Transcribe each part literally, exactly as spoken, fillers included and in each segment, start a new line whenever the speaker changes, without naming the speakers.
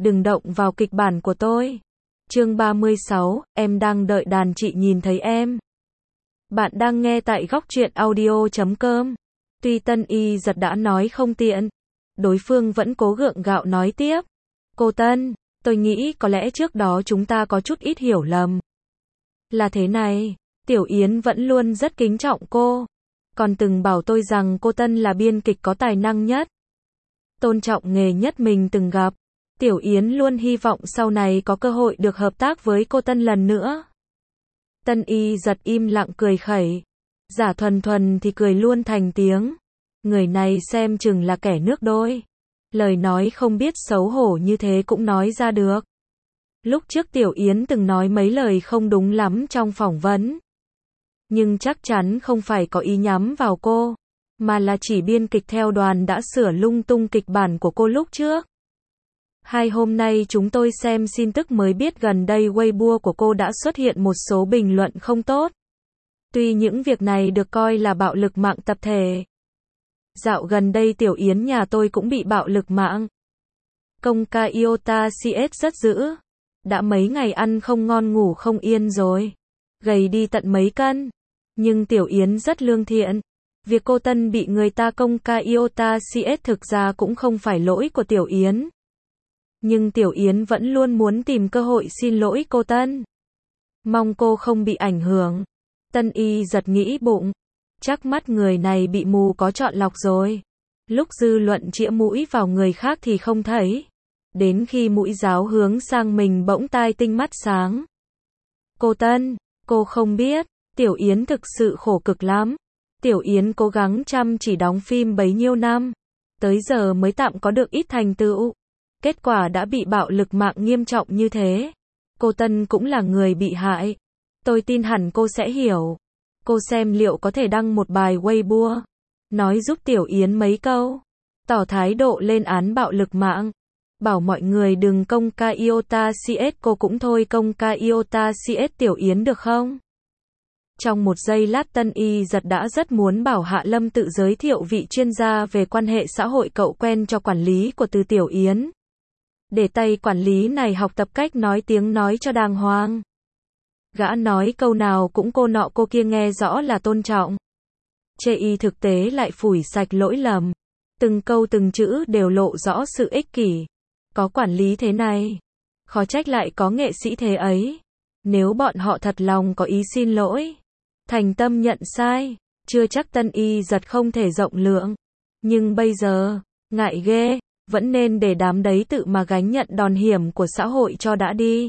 đừng động vào kịch bản của tôi. Chương ba mươi sáu, em đang đợi đàn chị nhìn thấy em. Bạn đang nghe tại góc truyện audio chấm com. Tuy Tân Y giật đã nói không tiện, đối phương vẫn cố gượng gạo nói tiếp. Cô Tân, tôi nghĩ có lẽ trước đó chúng ta có chút ít hiểu lầm. Là thế này, Tiểu Yến vẫn luôn rất kính trọng cô. Còn từng bảo tôi rằng cô Tân là biên kịch có tài năng nhất, tôn trọng nghề nhất mình từng gặp. Tiểu Yến luôn hy vọng sau này có cơ hội được hợp tác với cô Tân lần nữa. Tân Y giật im lặng cười khẩy. Giả Thuần Thuần thì cười luôn thành tiếng. Người này xem chừng là kẻ nước đôi. Lời nói không biết xấu hổ như thế cũng nói ra được. Lúc trước Tiểu Yến từng nói mấy lời không đúng lắm trong phỏng vấn. Nhưng chắc chắn không phải có ý nhắm vào cô, mà là chỉ biên kịch theo đoàn đã sửa lung tung kịch bản của cô lúc trước. Hai hôm nay chúng tôi xem tin tức mới biết gần đây Weibo của cô đã xuất hiện một số bình luận không tốt. Tuy những việc này được coi là bạo lực mạng tập thể. Dạo gần đây Tiểu Yến nhà tôi cũng bị bạo lực mạng. Công ca Iota xê ét rất dữ. Đã mấy ngày ăn không ngon ngủ không yên rồi. Gầy đi tận mấy cân. Nhưng Tiểu Yến rất lương thiện. Việc cô Tân bị người ta công ca Iota xê ét thực ra cũng không phải lỗi của Tiểu Yến. Nhưng Tiểu Yến vẫn luôn muốn tìm cơ hội xin lỗi cô Tân. Mong cô không bị ảnh hưởng. Tân Y giật nghĩ bụng. Chắc mắt người này bị mù có chọn lọc rồi. Lúc dư luận chĩa mũi vào người khác thì không thấy. Đến khi mũi giáo hướng sang mình bỗng tai tinh mắt sáng. Cô Tân, cô không biết, Tiểu Yến thực sự khổ cực lắm. Tiểu Yến cố gắng chăm chỉ đóng phim bấy nhiêu năm. Tới giờ mới tạm có được ít thành tựu. Kết quả đã bị bạo lực mạng nghiêm trọng như thế. Cô Tân cũng là người bị hại. Tôi tin hẳn cô sẽ hiểu. Cô xem liệu có thể đăng một bài Weibo. Nói giúp Tiểu Yến mấy câu. Tỏ thái độ lên án bạo lực mạng. Bảo mọi người đừng công ca Iota xê ét cô cũng thôi công ca Iota xê ét Tiểu Yến được không? Trong một giây lát Tân Y giật đã rất muốn bảo Hạ Lâm tự giới thiệu vị chuyên gia về quan hệ xã hội cậu quen cho quản lý của Từ Tiểu Yến. Để tay quản lý này học tập cách nói tiếng nói cho đàng hoàng. Gã nói câu nào cũng cô nọ cô kia nghe rõ là tôn trọng. Chê y thực tế lại phủi sạch lỗi lầm. Từng câu từng chữ đều lộ rõ sự ích kỷ. Có quản lý thế này. Khó trách lại có nghệ sĩ thế ấy. Nếu bọn họ thật lòng có ý xin lỗi, thành tâm nhận sai, chưa chắc Tân Y giật không thể rộng lượng. Nhưng bây giờ, ngại ghê, vẫn nên để đám đấy tự mà gánh nhận đòn hiểm của xã hội cho đã đi.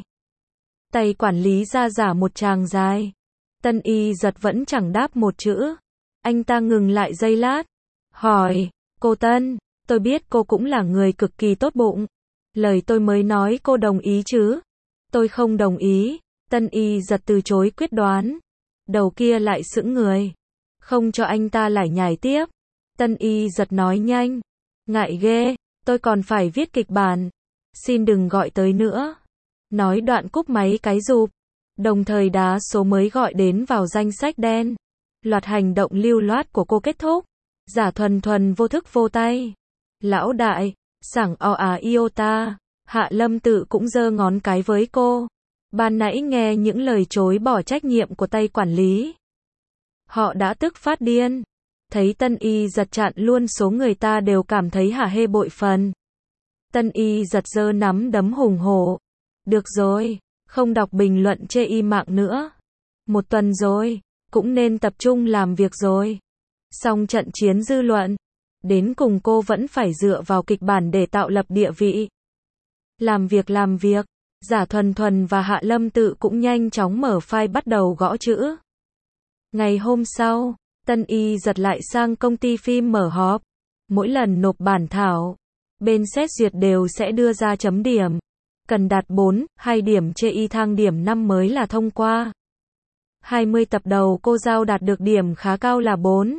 Tay quản lý ra giả một tràng dài. Tân Y giật vẫn chẳng đáp một chữ. Anh ta ngừng lại giây lát. Hỏi, cô Tân, tôi biết cô cũng là người cực kỳ tốt bụng. Lời tôi mới nói cô đồng ý chứ? Tôi không đồng ý. Tân Y giật từ chối quyết đoán. Đầu kia lại sững người. Không cho anh ta lải nhải tiếp. Tân Y giật nói nhanh. Ngại ghê, tôi còn phải viết kịch bản. Xin đừng gọi tới nữa. Nói đoạn cúp máy cái rụp. Đồng thời đá số mới gọi đến vào danh sách đen. Loạt hành động lưu loát của cô kết thúc. Giả Thuần Thuần vô thức vô tay. Lão đại, sảng o à Iota. Hạ Lâm tự cũng giơ ngón cái với cô. Ban nãy nghe những lời chối bỏ trách nhiệm của tay quản lý. Họ đã tức phát điên. Thấy Tân Y giật chặn luôn số người ta đều cảm thấy hả hê bội phần. Tân Y giật giơ nắm đấm hùng hổ. Được rồi, không đọc bình luận chê y mạng nữa. Một tuần rồi, cũng nên tập trung làm việc rồi. Xong trận chiến dư luận, đến cùng cô vẫn phải dựa vào kịch bản để tạo lập địa vị. Làm việc làm việc, Giả Thuần Thuần và Hạ Lâm tự cũng nhanh chóng mở file bắt đầu gõ chữ. Ngày hôm sau, Tân Y giật lại sang công ty phim mở họp. Mỗi lần nộp bản thảo, bên xét duyệt đều sẽ đưa ra chấm điểm. Cần đạt bốn, hai điểm chê y thang điểm năm mới là thông qua. hai mươi tập đầu cô giao đạt được điểm khá cao là bốn.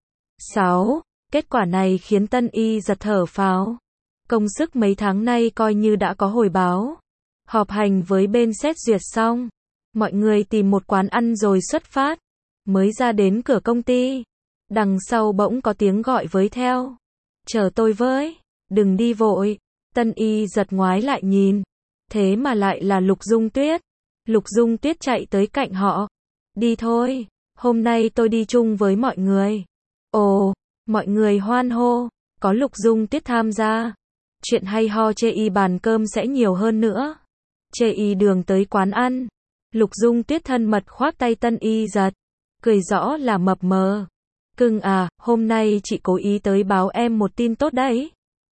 sáu. Kết quả này khiến Tân Y giật thở phào. Công sức mấy tháng nay coi như đã có hồi báo. Họp hành với bên xét duyệt xong. Mọi người tìm một quán ăn rồi xuất phát. Mới ra đến cửa công ty. Đằng sau bỗng có tiếng gọi với theo. Chờ tôi với, đừng đi vội. Tân Y giật ngoái lại nhìn. Thế mà lại là Lục Dung Tuyết. Lục Dung Tuyết chạy tới cạnh họ. Đi thôi, hôm nay tôi đi chung với mọi người. Ồ, mọi người hoan hô, có Lục Dung Tuyết tham gia. Chuyện hay ho chê y bàn cơm sẽ nhiều hơn nữa. Chê y đường tới quán ăn. Lục Dung Tuyết thân mật khoác tay Tân Y giật. Cười rõ là mập mờ. Cưng à, hôm nay chị cố ý tới báo em một tin tốt đấy.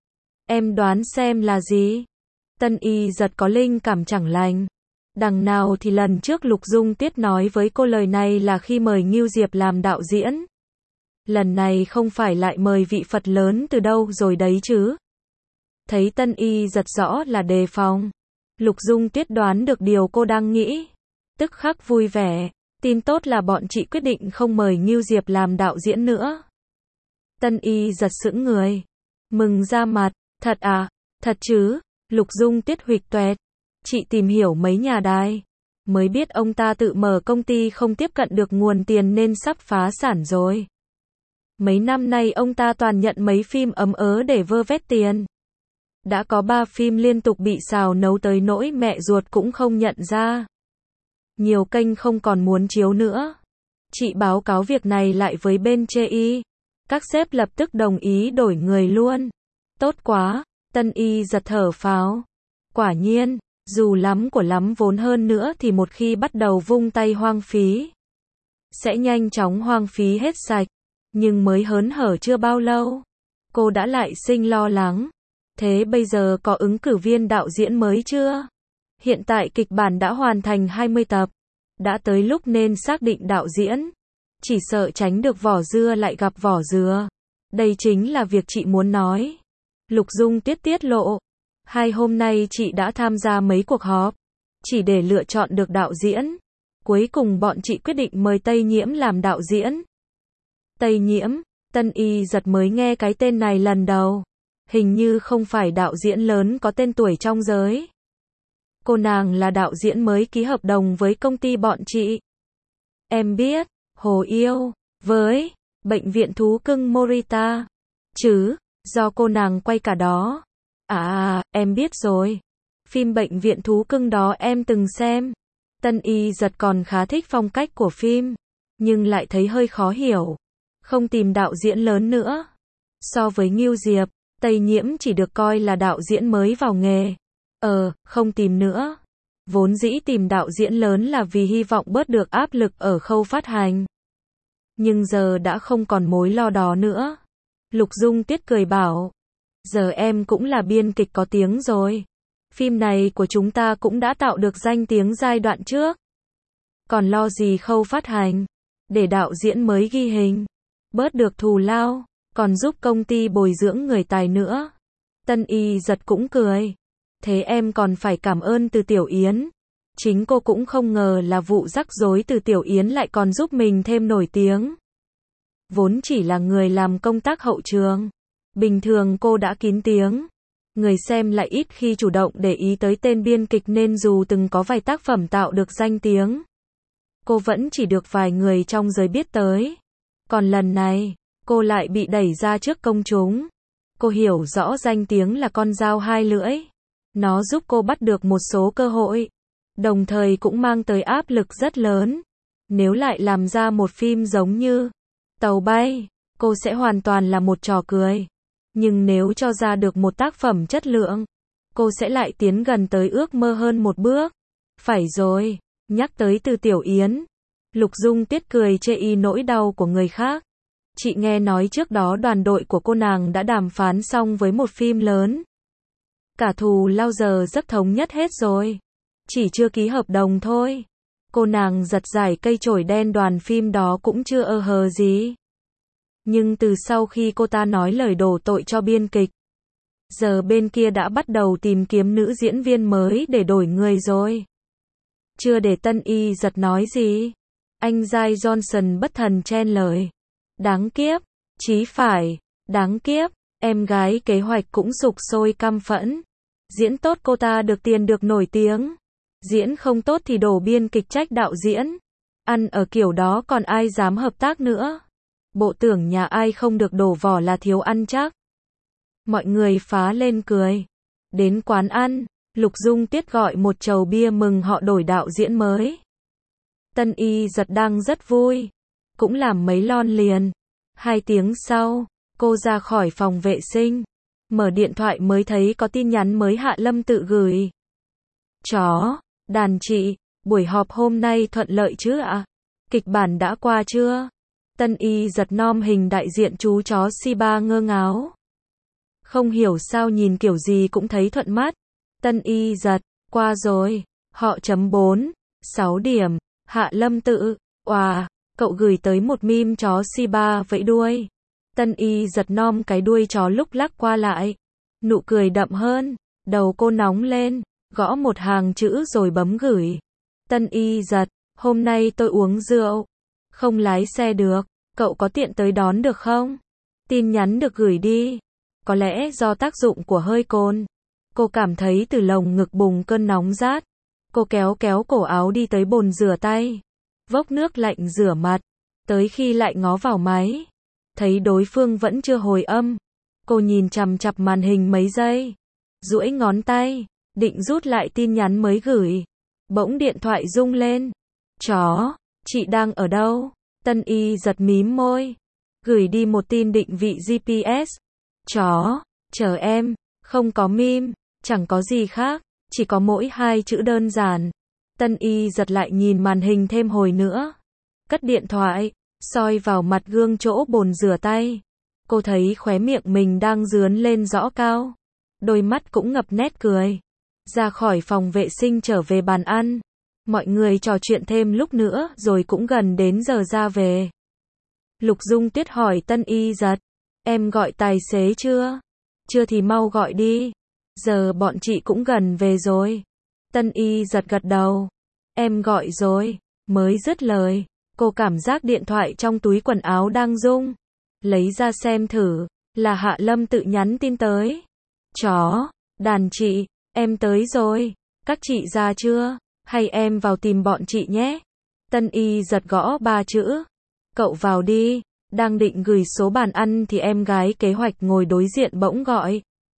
Em đoán xem là gì? Tân Y giật có linh cảm chẳng lành. Đằng nào thì lần trước Lục Dung Tuyết nói với cô lời này là khi mời Ngưu Diệp làm đạo diễn. Lần này không phải lại mời vị Phật lớn từ đâu rồi đấy chứ. Thấy Tân Y giật rõ là đề phòng. Lục Dung Tuyết đoán được điều cô đang nghĩ. Tức khắc vui vẻ. Tin tốt là bọn chị quyết định không mời Ngưu Diệp làm đạo diễn nữa. Tân Y giật sững người. Mừng ra mặt. Thật à? Thật chứ? Lục Dung Tuyết huỵch toẹt. Chị tìm hiểu mấy nhà đài. Mới biết ông ta tự mở công ty không tiếp cận được nguồn tiền nên sắp phá sản rồi. Mấy năm nay ông ta toàn nhận mấy phim ấm ớ để vơ vét tiền. Đã có ba phim liên tục bị xào nấu tới nỗi mẹ ruột cũng không nhận ra. Nhiều kênh không còn muốn chiếu nữa. Chị báo cáo việc này lại với bên chê y. Các sếp lập tức đồng ý đổi người luôn. Tốt quá, Tân Y giật thở phào. Quả nhiên, dù lắm của lắm vốn hơn nữa thì một khi bắt đầu vung tay hoang phí, sẽ nhanh chóng hoang phí hết sạch. Nhưng mới hớn hở chưa bao lâu, cô đã lại sinh lo lắng. Thế bây giờ có ứng cử viên đạo diễn mới chưa? Hiện tại kịch bản đã hoàn thành hai mươi tập. Đã tới lúc nên xác định đạo diễn. Chỉ sợ tránh được vỏ dưa lại gặp vỏ dừa. Đây chính là việc chị muốn nói. Lục Dung Tuyết tiết lộ. Hai hôm nay chị đã tham gia mấy cuộc họp. Chỉ để lựa chọn được đạo diễn. Cuối cùng bọn chị quyết định mời Tây Nhiễm làm đạo diễn. Tây Nhiễm, Tân Y giật mới nghe cái tên này lần đầu. Hình như không phải đạo diễn lớn có tên tuổi trong giới. Cô nàng là đạo diễn mới ký hợp đồng với công ty bọn chị. Em biết, Hồ Yêu, với Bệnh viện Thú Cưng Morita. Chứ, do cô nàng quay cả đó. À, em biết rồi. Phim Bệnh viện Thú Cưng đó em từng xem. Tân Y giật còn khá thích phong cách của phim. Nhưng lại thấy hơi khó hiểu. Không tìm đạo diễn lớn nữa. So với Ngưu Diệp, Tây Nhiễm chỉ được coi là đạo diễn mới vào nghề. Ờ, không tìm nữa. Vốn dĩ tìm đạo diễn lớn là vì hy vọng bớt được áp lực ở khâu phát hành. Nhưng giờ đã không còn mối lo đó nữa. Lục Dung Tuyết cười bảo. Giờ em cũng là biên kịch có tiếng rồi. Phim này của chúng ta cũng đã tạo được danh tiếng giai đoạn trước. Còn lo gì khâu phát hành. Để đạo diễn mới ghi hình. Bớt được thù lao. Còn giúp công ty bồi dưỡng người tài nữa. Tân Y giật cũng cười. Thế em còn phải cảm ơn Từ Tiểu Yến. Chính cô cũng không ngờ là vụ rắc rối Từ Tiểu Yến lại còn giúp mình thêm nổi tiếng. Vốn chỉ là người làm công tác hậu trường. Bình thường cô đã kín tiếng. Người xem lại ít khi chủ động để ý tới tên biên kịch nên dù từng có vài tác phẩm tạo được danh tiếng, cô vẫn chỉ được vài người trong giới biết tới. Còn lần này, cô lại bị đẩy ra trước công chúng. Cô hiểu rõ danh tiếng là con dao hai lưỡi. Nó giúp cô bắt được một số cơ hội. Đồng thời cũng mang tới áp lực rất lớn. Nếu lại làm ra một phim giống như Tàu Bay, cô sẽ hoàn toàn là một trò cười. Nhưng nếu cho ra được một tác phẩm chất lượng, cô sẽ lại tiến gần tới ước mơ hơn một bước. Phải rồi, nhắc tới Từ Tiểu Yến. Lục Dung Tuyết cười chê y nỗi đau của người khác. Chị nghe nói trước đó đoàn đội của cô nàng đã đàm phán xong với một phim lớn. Cả thù lao giờ rất thống nhất hết rồi. Chỉ chưa ký hợp đồng thôi. Cô nàng giật giải cây chổi đen đoàn phim đó cũng chưa ơ hờ gì. Nhưng từ sau khi cô ta nói lời đổ tội cho biên kịch, giờ bên kia đã bắt đầu tìm kiếm nữ diễn viên mới để đổi người rồi. Chưa để Tân Y giật nói gì, anh Giai Johnson bất thần chen lời. Đáng kiếp, chí phải, đáng kiếp, em gái kế hoạch cũng sục sôi căm phẫn. Diễn tốt cô ta được tiền được nổi tiếng. Diễn không tốt thì đổ biên kịch trách đạo diễn. Ăn ở kiểu đó còn ai dám hợp tác nữa. Bộ tưởng nhà ai không được đổ vỏ là thiếu ăn chắc. Mọi người phá lên cười. Đến quán ăn, Lục Dung Tuyết gọi một chầu bia mừng họ đổi đạo diễn mới. Tân Y Giật đang rất vui, cũng làm mấy lon liền. Hai tiếng sau, cô ra khỏi phòng vệ sinh, mở điện thoại mới thấy có tin nhắn mới Hạ Lâm tự gửi. Chó, đàn chị, buổi họp hôm nay thuận lợi chứ ạ? Kịch bản đã qua chưa? Tân Y Giật nom hình đại diện chú chó Shiba ngơ ngáo. Không hiểu sao nhìn kiểu gì cũng thấy thuận mắt. Tân Y Giật, qua rồi, họ chấm bốn, sáu điểm, Hạ Lâm tự, oà, cậu gửi tới một meme chó Shiba vẫy đuôi. Tân Y Giật nom cái đuôi chó lúc lắc qua lại. Nụ cười đậm hơn, đầu cô nóng lên, gõ một hàng chữ rồi bấm gửi. Tân Y Giật, hôm nay tôi uống rượu, không lái xe được, cậu có tiện tới đón được không? Tin nhắn được gửi đi. Có lẽ do tác dụng của hơi cồn, cô cảm thấy từ lồng ngực bùng cơn nóng rát. Cô kéo kéo cổ áo đi tới bồn rửa tay, vốc nước lạnh rửa mặt, tới khi lại ngó vào máy, thấy đối phương vẫn chưa hồi âm. Cô nhìn chằm chằm màn hình mấy giây, duỗi ngón tay, định rút lại tin nhắn mới gửi. Bỗng điện thoại rung lên. Chó, chị đang ở đâu? Tân Y Giật mím môi, gửi đi một tin định vị giê pê ét. Chó, chờ em, không có meme, chẳng có gì khác, chỉ có mỗi hai chữ đơn giản. Tân Y Giật lại nhìn màn hình thêm hồi nữa, cất điện thoại, soi vào mặt gương chỗ bồn rửa tay. Cô thấy khóe miệng mình đang dướn lên rõ cao, đôi mắt cũng ngập nét cười. Ra khỏi phòng vệ sinh trở về bàn ăn, mọi người trò chuyện thêm lúc nữa rồi cũng gần đến giờ ra về. Lục Dung Tuyết hỏi Tân Y Giật, em gọi tài xế chưa? Chưa thì mau gọi đi, giờ bọn chị cũng gần về rồi. Tân Y Giật gật đầu, em gọi rồi. Mới dứt lời, cô cảm giác điện thoại trong túi quần áo đang rung. Lấy ra xem thử, là Hạ Lâm tự nhắn tin tới. Chó, đàn chị, em tới rồi, các chị ra chưa? Hay em vào tìm bọn chị nhé? Tân Y Giật gõ ba chữ. Cậu vào đi. Đang định gửi số bàn ăn thì em gái kế hoạch ngồi đối diện bỗng gọi.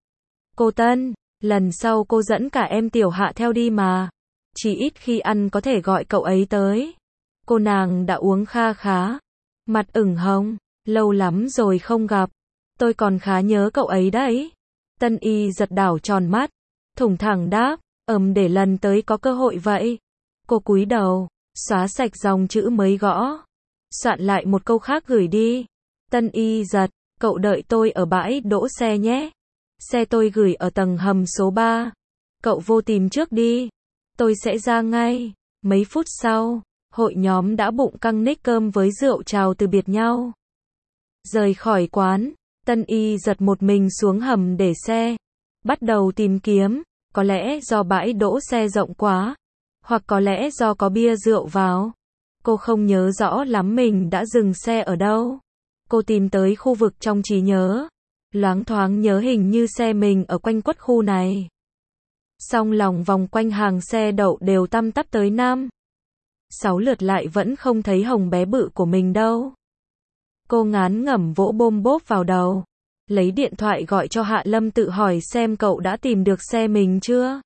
Cô Tân, lần sau cô dẫn cả em Tiểu Hạ theo đi mà. Chỉ ít khi ăn có thể gọi cậu ấy tới. Cô nàng đã uống kha khá, mặt ửng hồng, lâu lắm rồi không gặp. Tôi còn khá nhớ cậu ấy đấy. Tân Y Giật đảo tròn mắt, thủng thẳng đáp, ừm để lần tới có cơ hội vậy. Cô cúi đầu, xóa sạch dòng chữ mới gõ, soạn lại một câu khác gửi đi. Tân Y Giật, cậu đợi tôi ở bãi đỗ xe nhé. Xe tôi gửi ở tầng hầm số ba. Cậu vô tìm trước đi. Tôi sẽ ra ngay. Mấy phút sau, hội nhóm đã bụng căng nick cơm với rượu chào từ biệt nhau. Rời khỏi quán, Tân Y Giật một mình xuống hầm để xe. Bắt đầu tìm kiếm, có lẽ do bãi đỗ xe rộng quá, hoặc có lẽ do có bia rượu vào. Cô không nhớ rõ lắm mình đã dừng xe ở đâu. Cô tìm tới khu vực trong trí nhớ, loáng thoáng nhớ hình như xe mình ở quanh quất khu này. Song lòng vòng quanh hàng xe đậu đều tăm tắp tới năm, sáu lượt lại vẫn không thấy Hồng bé bự của mình đâu. Cô ngán ngẩm vỗ bôm bốp vào đầu, lấy điện thoại gọi cho Hạ Lâm tự hỏi xem cậu đã tìm được xe mình chưa.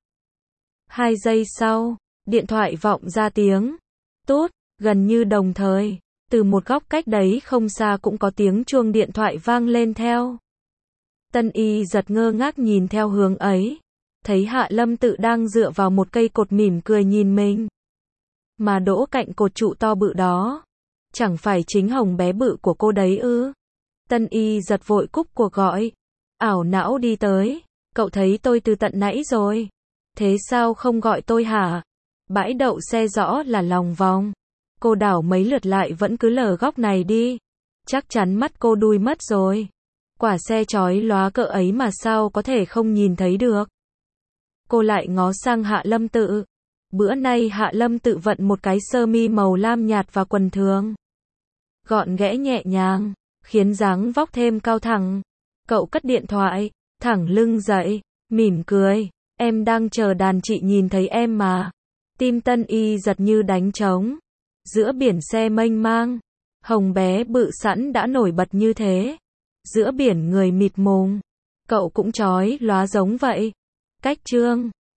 Hai giây sau, điện thoại vọng ra tiếng tút. Gần như đồng thời, từ một góc cách đấy không xa cũng có tiếng chuông điện thoại vang lên theo. Tân Y Giật ngơ ngác nhìn theo hướng ấy, thấy Hạ Lâm tự đang dựa vào một cây cột mỉm cười nhìn mình. Mà đỗ cạnh cột trụ to bự đó, chẳng phải chính Hồng bé bự của cô đấy ư? Tân Y Giật vội cúp cuộc gọi, ảo não đi tới, cậu thấy tôi từ tận nãy rồi. Thế sao không gọi tôi hả? Bãi đậu xe rõ là lòng vòng. Cô đảo mấy lượt lại vẫn cứ lờ góc này đi. Chắc chắn mắt cô đuôi mất rồi. Quả xe chói lóa cỡ ấy mà sao có thể không nhìn thấy được. Cô lại ngó sang Hạ Lâm tự. Bữa nay Hạ Lâm tự vận một cái sơ mi màu lam nhạt và quần thường. Gọn ghẽ nhẹ nhàng, khiến dáng vóc thêm cao thẳng. Cậu cất điện thoại, thẳng lưng dậy, mỉm cười. Em đang chờ đàn chị nhìn thấy em mà. Tim Tân Y Giật như đánh trống. Giữa biển xe mênh mang, Hồng bé bự sẵn đã nổi bật như thế. Giữa biển người mịt mùng, cậu cũng chói lóa giống vậy. Cách chương